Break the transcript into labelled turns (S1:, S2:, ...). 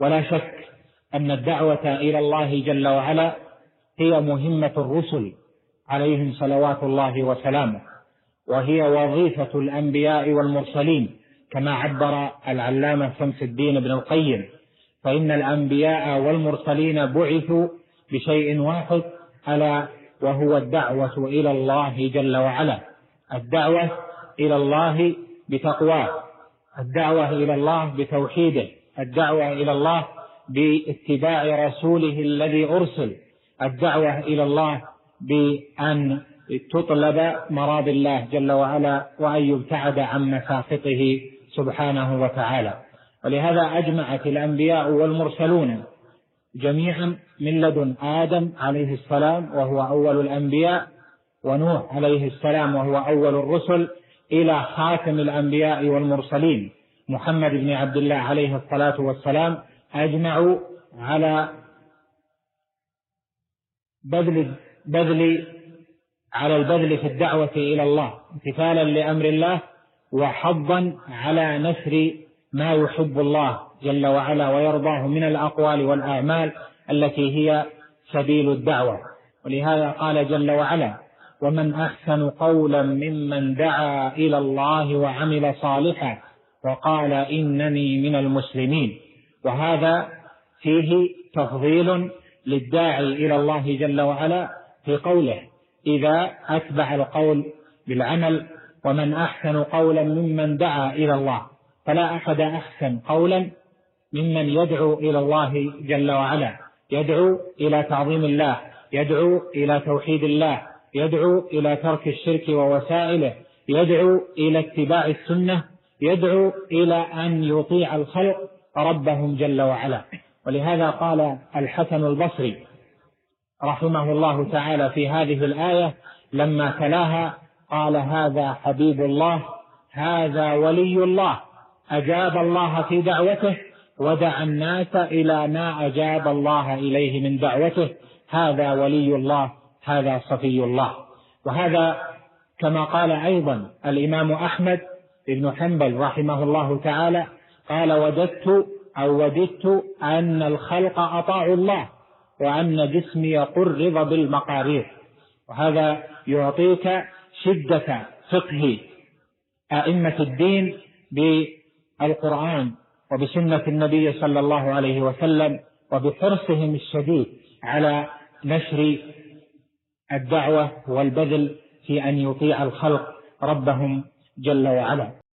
S1: ولا شك أن الدعوة إلى الله جل وعلا هي مهمة الرسل عليهم صلوات الله وسلامه، وهي وظيفة الأنبياء والمرسلين كما عبر العلامة شمس الدين ابن القيم، فإن الأنبياء والمرسلين بعثوا بشيء واحد ألا وهو الدعوة إلى الله جل وعلا، الدعوة إلى الله بتقواه، الدعوة إلى الله بتوحيده، الدعوة إلى الله باتباع رسوله الذي أرسل، الدعوة إلى الله بأن تطلب مراضي الله جل وعلا وأن يبتعد عن مساخطه سبحانه وتعالى. ولهذا أجمعت الأنبياء والمرسلون جميعا من لدن آدم عليه السلام وهو أول الأنبياء، ونوح عليه السلام وهو أول الرسل، إلى خاتم الأنبياء والمرسلين محمد بن عبد الله عليه الصلاة والسلام، أجمعوا على البذل في الدعوة إلى الله امتثالا لأمر الله، وحظا على نشر ما يحب الله جل وعلا ويرضاه من الأقوال والأعمال التي هي سبيل الدعوة. ولهذا قال جل وعلا: ومن أحسن قولا ممن دعا إلى الله وعمل صالحا وقال إنني من المسلمين. وهذا فيه تفضيل للداعي إلى الله جل وعلا في قوله إذا أتبع القول بالعمل: ومن أحسن قولا ممن دعا إلى الله. فلا أحد أحسن قولا ممن يدعو إلى الله جل وعلا، يدعو إلى تعظيم الله، يدعو إلى توحيد الله، يدعو إلى ترك الشرك ووسائله، يدعو إلى اتباع السنة، يدعو إلى أن يطيع الخلق ربهم جل وعلا. ولهذا قال الحسن البصري رحمه الله تعالى في هذه الآية لما تلاها، قال: هذا حبيب الله، هذا ولي الله، أجاب الله في دعوته ودعا الناس إلى ما أجاب الله إليه من دعوته، هذا ولي الله، هذا صفي الله. وهذا كما قال أيضا الإمام أحمد بن حنبل رحمه الله تعالى، قال: وددت أن الخلق أطاعوا الله وأن جسمي قرض بالمقارير. وهذا يعطيك شدة فقه أئمة الدين بالقرآن وبسنة النبي صلى الله عليه وسلم، وبحرصهم الشديد على نشر الدعوة والبذل في أن يطيع الخلق ربهم جل وعلا.